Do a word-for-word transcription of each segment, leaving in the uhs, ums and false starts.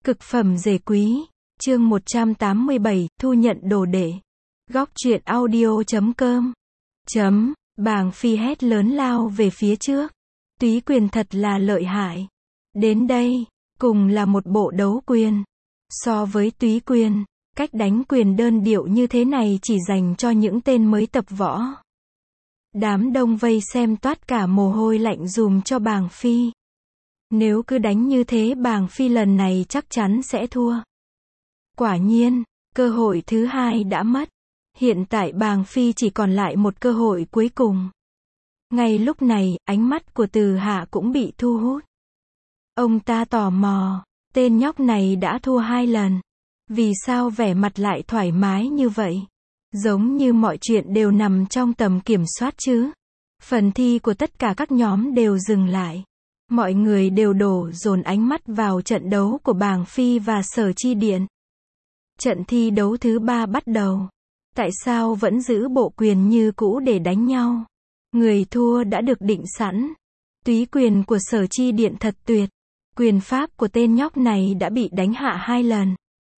Cực phẩm rể quý, chương một trăm tám mươi bảy, thu nhận đồ đệ. Góc truyện audio chấm com. Chấm, Bàng Phi hét lớn lao về phía trước. Túy quyền thật là lợi hại. Đến đây, cùng là một bộ đấu quyền. So với túy quyền, cách đánh quyền đơn điệu như thế này chỉ dành cho những tên mới tập võ. Đám đông vây xem toát cả mồ hôi lạnh dùm cho Bàng Phi. Nếu cứ đánh như thế Bàng Phi lần này chắc chắn sẽ thua. Quả nhiên, cơ hội thứ hai đã mất. Hiện tại Bàng Phi chỉ còn lại một cơ hội cuối cùng. Ngay lúc này, ánh mắt của Từ Hạ cũng bị thu hút. Ông ta tò mò, tên nhóc này đã thua hai lần. Vì sao vẻ mặt lại thoải mái như vậy? Giống như mọi chuyện đều nằm trong tầm kiểm soát chứ. Phần thi của tất cả các nhóm đều dừng lại. Mọi người đều đổ dồn ánh mắt vào trận đấu của Bàng Phi và Sở Chi Điện. Trận thi đấu thứ ba bắt đầu. Tại sao vẫn giữ bộ quyền như cũ để đánh nhau? Người thua đã được định sẵn. Túy quyền của Sở Chi Điện thật tuyệt. Quyền pháp của tên nhóc này đã bị đánh hạ hai lần.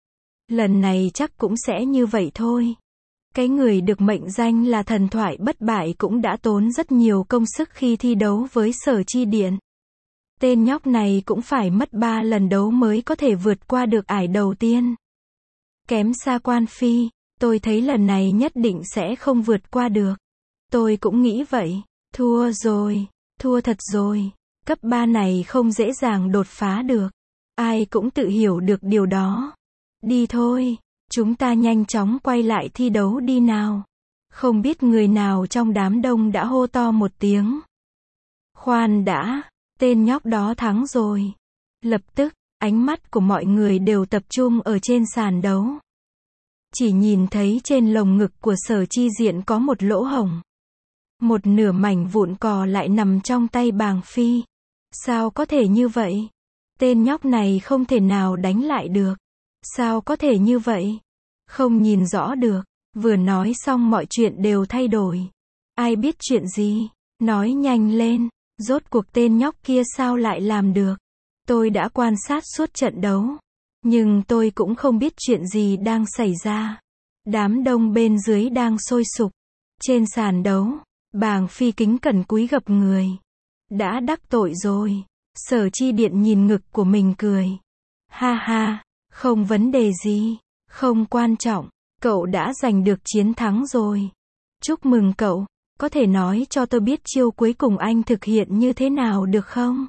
Lần này chắc cũng sẽ như vậy thôi. Cái người được mệnh danh là thần thoại bất bại cũng đã tốn rất nhiều công sức khi thi đấu với Sở Chi Điện. Tên nhóc này cũng phải mất ba lần đấu mới có thể vượt qua được ải đầu tiên. Kém xa Quan Phi, tôi thấy lần này nhất định sẽ không vượt qua được. Tôi cũng nghĩ vậy. Thua rồi, thua thật rồi. Cấp ba này không dễ dàng đột phá được. Ai cũng tự hiểu được điều đó. Đi thôi, chúng ta nhanh chóng quay lại thi đấu đi nào. Không biết người nào trong đám đông đã hô to một tiếng. Khoan đã, tên nhóc đó thắng rồi. Lập tức, ánh mắt của mọi người đều tập trung ở trên sàn đấu. Chỉ nhìn thấy trên lồng ngực của Sở Chi Diện có một lỗ hổng. Một nửa mảnh vụn cò lại nằm trong tay Bàng Phi. Sao có thể như vậy? Tên nhóc này không thể nào đánh lại được. Sao có thể như vậy? Không nhìn rõ được. Vừa nói xong mọi chuyện đều thay đổi. Ai biết chuyện gì? Nói nhanh lên. Rốt cuộc tên nhóc kia sao lại làm được? Tôi đã quan sát suốt trận đấu. Nhưng tôi cũng không biết chuyện gì đang xảy ra. Đám đông bên dưới đang sôi sục. Trên sàn đấu, Bàng Phi kính cẩn cúi gập người. Đã đắc tội rồi. Sở Chi Điện nhìn ngực của mình cười. Ha ha, không vấn đề gì. Không quan trọng. Cậu đã giành được chiến thắng rồi. Chúc mừng cậu. Có thể nói cho tôi biết chiêu cuối cùng anh thực hiện như thế nào được không?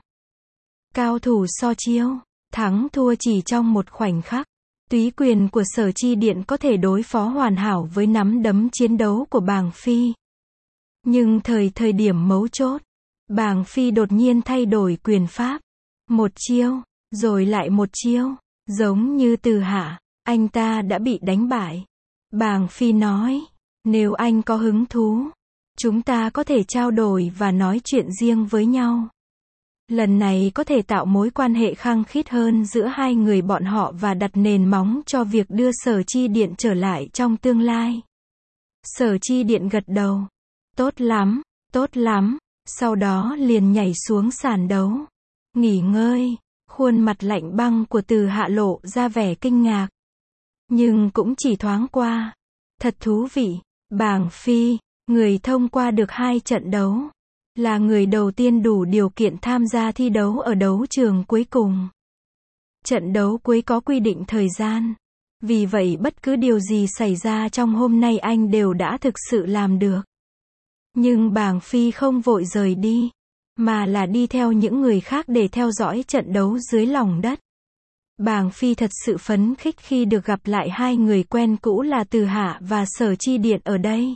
Cao thủ so chiêu. Thắng thua chỉ trong một khoảnh khắc. Túy quyền của Sở Chi Điện có thể đối phó hoàn hảo với nắm đấm chiến đấu của Bàng Phi. Nhưng thời thời điểm mấu chốt, Bàng Phi đột nhiên thay đổi quyền pháp. Một chiêu, rồi lại một chiêu. Giống như Từ Hạ, anh ta đã bị đánh bại. Bàng Phi nói, nếu anh có hứng thú, chúng ta có thể trao đổi và nói chuyện riêng với nhau. Lần này có thể tạo mối quan hệ khăng khít hơn giữa hai người bọn họ và đặt nền móng cho việc đưa Sở Chi Điện trở lại trong tương lai. Sở Chi Điện gật đầu. Tốt lắm, tốt lắm. Sau đó liền nhảy xuống sàn đấu. Nghỉ ngơi. Khuôn mặt lạnh băng của Từ Hạ lộ ra vẻ kinh ngạc. Nhưng cũng chỉ thoáng qua. Thật thú vị. Bàng Phi, người thông qua được hai trận đấu. Là người đầu tiên đủ điều kiện tham gia thi đấu ở đấu trường cuối cùng. Trận đấu cuối có quy định thời gian. Vì vậy bất cứ điều gì xảy ra trong hôm nay anh đều đã thực sự làm được. Nhưng Bàng Phi không vội rời đi. Mà là đi theo những người khác để theo dõi trận đấu dưới lòng đất. Bàng Phi thật sự phấn khích khi được gặp lại hai người quen cũ là Từ Hạ và Sở Chi Điện ở đây.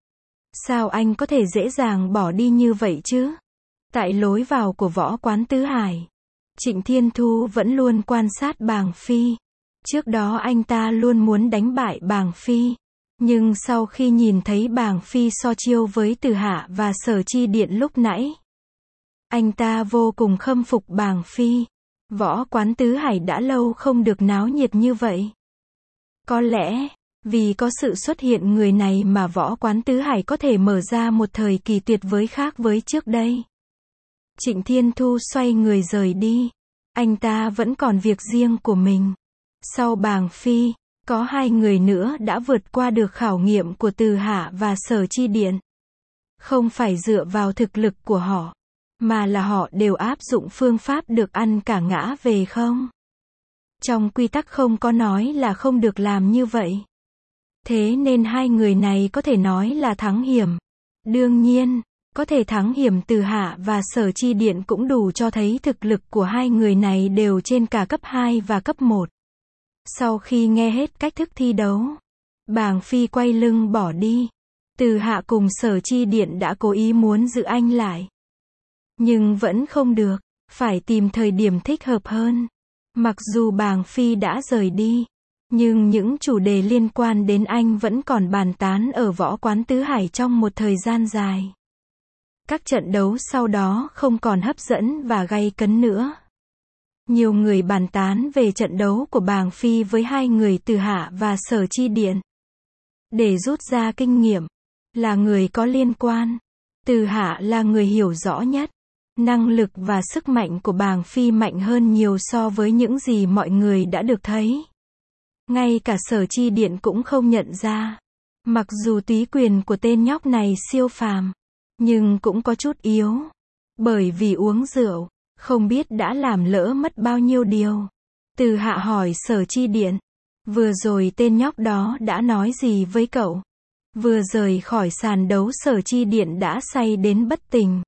Sao anh có thể dễ dàng bỏ đi như vậy chứ? Tại lối vào của võ quán Tứ Hải, Trịnh Thiên Thu vẫn luôn quan sát Bàng Phi. Trước đó anh ta luôn muốn đánh bại Bàng Phi. Nhưng sau khi nhìn thấy Bàng Phi so chiêu với Từ Hạ và Sở Chi Điện lúc nãy, anh ta vô cùng khâm phục Bàng Phi. Võ quán Tứ Hải đã lâu không được náo nhiệt như vậy. Có lẽ, vì có sự xuất hiện người này mà võ quán Tứ Hải có thể mở ra một thời kỳ tuyệt vời khác với trước đây. Trịnh Thiên Thu xoay người rời đi. anh ta vẫn còn việc riêng của mình. Sau Bàng Phi, có hai người nữa đã vượt qua được khảo nghiệm của Từ Hạ và Sở Chi Điện. Không phải dựa vào thực lực của họ, mà là họ đều áp dụng phương pháp được ăn cả ngã về không. Trong quy tắc không có nói là không được làm như vậy. Thế nên hai người này có thể nói là thắng hiểm. Đương nhiên, có thể thắng hiểm Từ Hạ và Sở Chi Điện cũng đủ cho thấy thực lực của hai người này đều trên cả cấp hai và cấp một. Sau khi nghe hết cách thức thi đấu, Bàng Phi quay lưng bỏ đi. Từ Hạ cùng Sở Chi Điện đã cố ý muốn giữ anh lại. Nhưng vẫn không được, phải tìm thời điểm thích hợp hơn. Mặc dù Bàng Phi đã rời đi, nhưng những chủ đề liên quan đến anh vẫn còn bàn tán ở võ quán Tứ Hải trong một thời gian dài. Các trận đấu sau đó không còn hấp dẫn và gay cấn nữa. Nhiều người bàn tán về trận đấu của Bàng Phi với hai người Từ Hạ và Sở Chi Điện. Để rút ra kinh nghiệm, là người có liên quan, Từ Hạ là người hiểu rõ nhất. Năng lực và sức mạnh của Bàng Phi mạnh hơn nhiều so với những gì mọi người đã được thấy. Ngay cả Sở Chi Điện cũng không nhận ra. Mặc dù túy quyền của tên nhóc này siêu phàm, nhưng cũng có chút yếu. Bởi vì uống rượu, không biết đã làm lỡ mất bao nhiêu điều. Từ Hạ hỏi Sở Chi Điện, vừa rồi tên nhóc đó đã nói gì với cậu? Vừa rời khỏi sàn đấu Sở Chi Điện đã say đến bất tỉnh.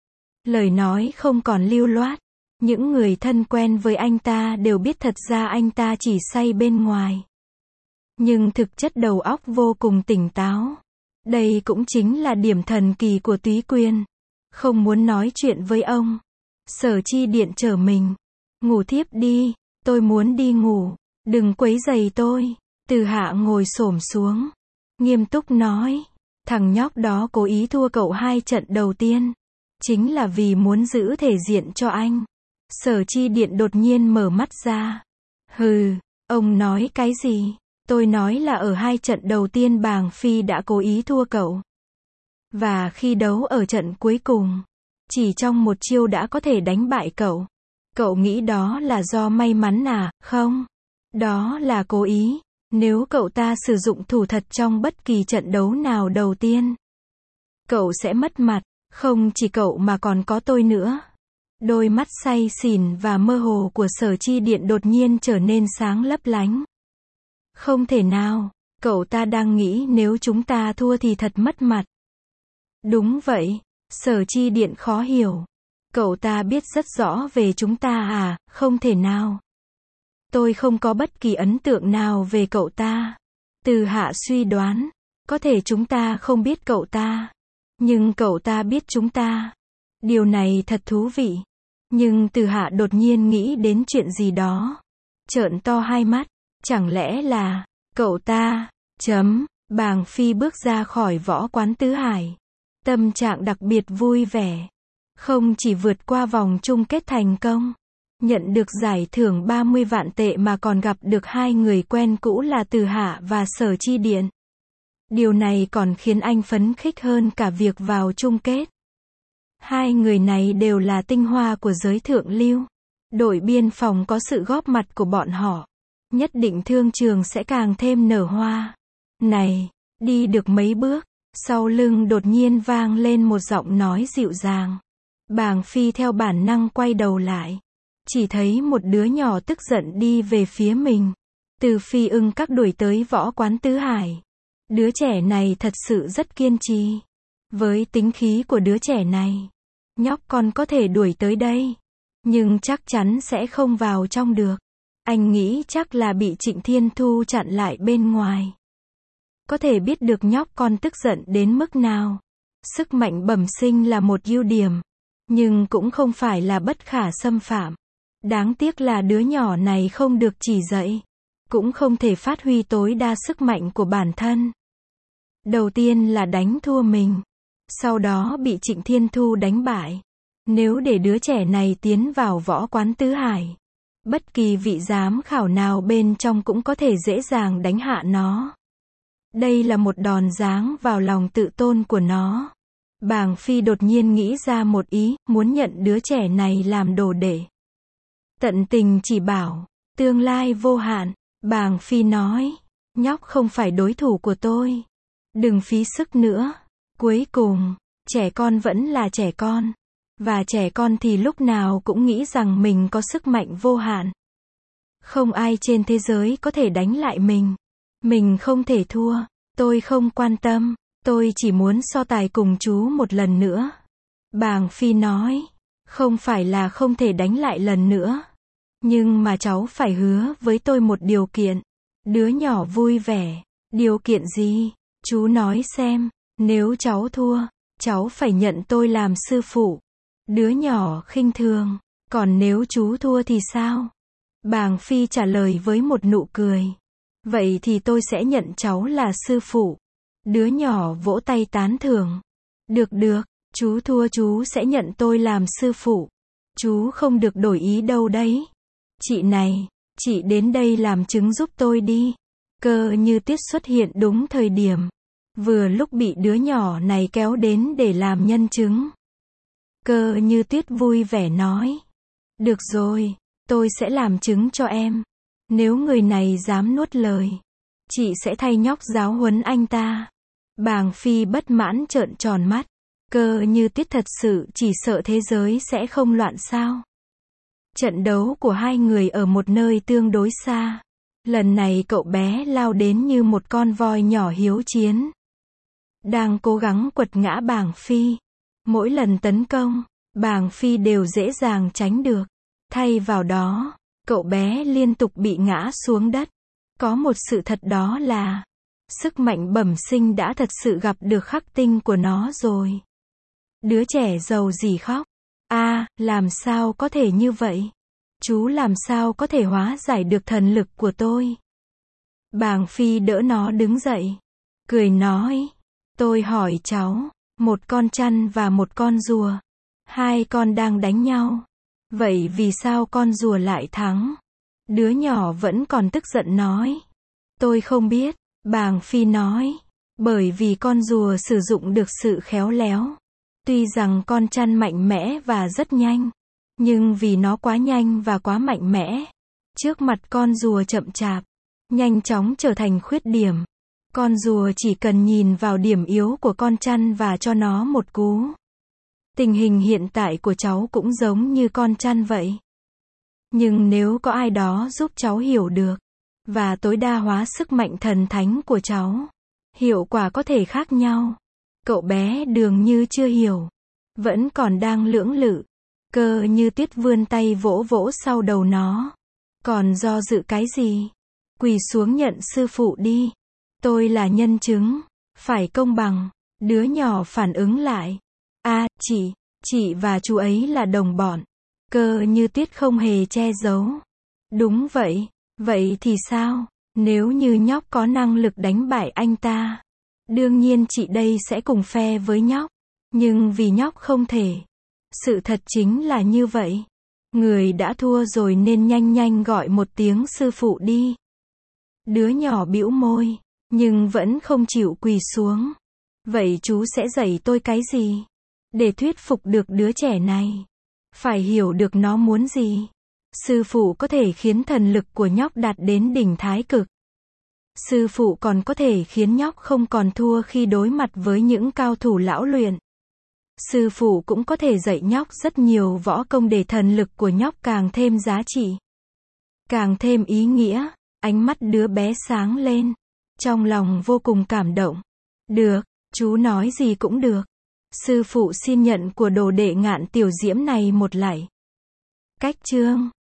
Lời nói không còn lưu loát. Những người thân quen với anh ta đều biết thật ra anh ta chỉ say bên ngoài. Nhưng thực chất đầu óc vô cùng tỉnh táo. Đây cũng chính là điểm thần kỳ của túy quyền. Không muốn nói chuyện với ông. Sở Chi Điện trở mình. Ngủ thiếp đi, tôi muốn đi ngủ. Đừng quấy rầy tôi. Từ Hạ ngồi xổm xuống. Nghiêm túc nói. Thằng nhóc đó cố ý thua cậu hai trận đầu tiên. Chính là vì muốn giữ thể diện cho anh. Sở Chi Điện đột nhiên mở mắt ra. Hừ, ông nói cái gì? Tôi nói là ở hai trận đầu tiên Bàng Phi đã cố ý thua cậu. Và khi đấu ở trận cuối cùng, chỉ trong một chiêu đã có thể đánh bại cậu. Cậu nghĩ đó là do may mắn à? Không. Đó là cố ý. Nếu cậu ta sử dụng thủ thật trong bất kỳ trận đấu nào đầu tiên, cậu sẽ mất mặt. Không chỉ cậu mà còn có tôi nữa. Đôi mắt say xỉn và mơ hồ của Sở Chi Điện đột nhiên trở nên sáng lấp lánh. Không thể nào, cậu ta đang nghĩ nếu chúng ta thua thì thật mất mặt. Đúng vậy, Sở Chi Điện khó hiểu. Cậu ta biết rất rõ về chúng ta à? Không thể nào. Tôi không có bất kỳ ấn tượng nào về cậu ta. Từ Hạ suy đoán, có thể chúng ta không biết cậu ta. Nhưng cậu ta biết chúng ta. Điều này thật thú vị. Nhưng Từ Hạ đột nhiên nghĩ đến chuyện gì đó. Trợn to hai mắt. Chẳng lẽ là, cậu ta, chấm, Bàng Phi bước ra khỏi võ quán Tứ Hải. Tâm trạng đặc biệt vui vẻ. Không chỉ vượt qua vòng chung kết thành công, nhận được giải thưởng ba mươi vạn tệ mà còn gặp được hai người quen cũ là Từ Hạ và Sở Chi Điện. Điều này còn khiến anh phấn khích hơn cả việc vào chung kết. Hai người này đều là tinh hoa của giới thượng lưu. Đội biên phòng có sự góp mặt của bọn họ, nhất định thương trường sẽ càng thêm nở hoa. Này, đi được mấy bước, sau lưng đột nhiên vang lên một giọng nói dịu dàng. Bàng Phi theo bản năng quay đầu lại. Chỉ thấy một đứa nhỏ tức giận đi về phía mình. Từ Phi Ưng Các đuổi tới võ quán Tứ Hải. Đứa trẻ này thật sự rất kiên trì. Với tính khí của đứa trẻ này, nhóc con có thể đuổi tới đây, nhưng chắc chắn sẽ không vào trong được. Anh nghĩ chắc là bị Trịnh Thiên Thu chặn lại bên ngoài. Có thể biết được nhóc con tức giận đến mức nào. Sức mạnh bẩm sinh là một ưu điểm, nhưng cũng không phải là bất khả xâm phạm. Đáng tiếc là đứa nhỏ này không được chỉ dạy, cũng không thể phát huy tối đa sức mạnh của bản thân. Đầu tiên là đánh thua mình, sau đó bị Trịnh Thiên Thu đánh bại. Nếu để đứa trẻ này tiến vào võ quán Tứ Hải, bất kỳ vị giám khảo nào bên trong cũng có thể dễ dàng đánh hạ nó. Đây là một đòn giáng vào lòng tự tôn của nó. Bàng Phi đột nhiên nghĩ ra một ý, muốn nhận đứa trẻ này làm đồ đệ. tận tình chỉ bảo, tương lai vô hạn. Bàng Phi nói, nhóc không phải đối thủ của tôi. Đừng phí sức nữa. Cuối cùng, trẻ con vẫn là trẻ con. Và trẻ con thì lúc nào cũng nghĩ rằng mình có sức mạnh vô hạn. Không ai trên thế giới có thể đánh lại mình. Mình không thể thua. Tôi không quan tâm. Tôi chỉ muốn so tài cùng chú một lần nữa. Bàng Phi nói, không phải là không thể đánh lại lần nữa. Nhưng mà cháu phải hứa với tôi một điều kiện. Đứa nhỏ vui vẻ. Điều kiện gì? Chú nói xem. Nếu cháu thua, cháu phải nhận tôi làm sư phụ. Đứa nhỏ khinh thường. Còn nếu chú thua thì sao? Bàng Phi trả lời với một nụ cười. Vậy thì tôi sẽ nhận cháu là sư phụ. Đứa nhỏ vỗ tay tán thưởng. Được được, chú thua chú sẽ nhận tôi làm sư phụ. Chú không được đổi ý đâu đấy. Chị này, chị đến đây làm chứng giúp tôi đi. Cơ Như Tuyết xuất hiện đúng thời điểm. Vừa lúc bị đứa nhỏ này kéo đến để làm nhân chứng. Cơ Như Tuyết vui vẻ nói. Được rồi, tôi sẽ làm chứng cho em. Nếu người này dám nuốt lời, chị sẽ thay nhóc giáo huấn anh ta. Bàng Phi bất mãn trợn tròn mắt. Cơ Như Tuyết thật sự chỉ sợ thế giới sẽ không loạn sao. Trận đấu của hai người ở một nơi tương đối xa. Lần này cậu bé lao đến như một con voi nhỏ hiếu chiến. Đang cố gắng quật ngã Bàng Phi. Mỗi lần tấn công, Bàng Phi đều dễ dàng tránh được. Thay vào đó, cậu bé liên tục bị ngã xuống đất. Có một sự thật đó là, sức mạnh bẩm sinh đã thật sự gặp được khắc tinh của nó rồi. Đứa trẻ giàu gì khóc. A, à, làm sao có thể như vậy? Chú làm sao có thể hóa giải được thần lực của tôi? Bàng Phi đỡ nó đứng dậy. Cười nói. Tôi hỏi cháu, một con chăn và một con rùa. Hai con đang đánh nhau. Vậy vì sao con rùa lại thắng? Đứa nhỏ vẫn còn tức giận nói. Tôi không biết, Bàng Phi nói. Bởi vì con rùa sử dụng được sự khéo léo. Tuy rằng con chăn mạnh mẽ và rất nhanh. Nhưng vì nó quá nhanh và quá mạnh mẽ. Trước mặt con rùa chậm chạp. Nhanh chóng trở thành khuyết điểm. Con rùa chỉ cần nhìn vào điểm yếu của con chăn và cho nó một cú. Tình hình hiện tại của cháu cũng giống như con chăn vậy. Nhưng nếu có ai đó giúp cháu hiểu được, và tối đa hóa sức mạnh thần thánh của cháu, hiệu quả có thể khác nhau. Cậu bé dường như chưa hiểu. Vẫn còn đang lưỡng lự. Cơ Như Tuyết vươn tay vỗ vỗ sau đầu nó. Còn do dự cái gì? Quỳ xuống nhận sư phụ đi. Tôi là nhân chứng. Phải công bằng. Đứa nhỏ phản ứng lại. A, à, chị, chị và chú ấy là đồng bọn. Cơ Như Tuyết không hề che giấu. Đúng vậy. Vậy thì sao? Nếu như nhóc có năng lực đánh bại anh ta, đương nhiên chị đây sẽ cùng phe với nhóc. Nhưng vì nhóc không thể. Sự thật chính là như vậy. Người đã thua rồi nên nhanh nhanh gọi một tiếng sư phụ đi. Đứa nhỏ bĩu môi, nhưng vẫn không chịu quỳ xuống. Vậy chú sẽ dạy tôi cái gì? Để thuyết phục được đứa trẻ này, phải hiểu được nó muốn gì. Sư phụ có thể khiến thần lực của nhóc đạt đến đỉnh thái cực. Sư phụ còn có thể khiến nhóc không còn thua khi đối mặt với những cao thủ lão luyện. Sư phụ cũng có thể dạy nhóc rất nhiều võ công để thần lực của nhóc càng thêm giá trị, càng thêm ý nghĩa. Ánh mắt đứa bé sáng lên, trong lòng vô cùng cảm động. Được, chú nói gì cũng được. Sư phụ xin nhận của đồ đệ Ngạn Tiểu Diễm này một lạy. Cách chương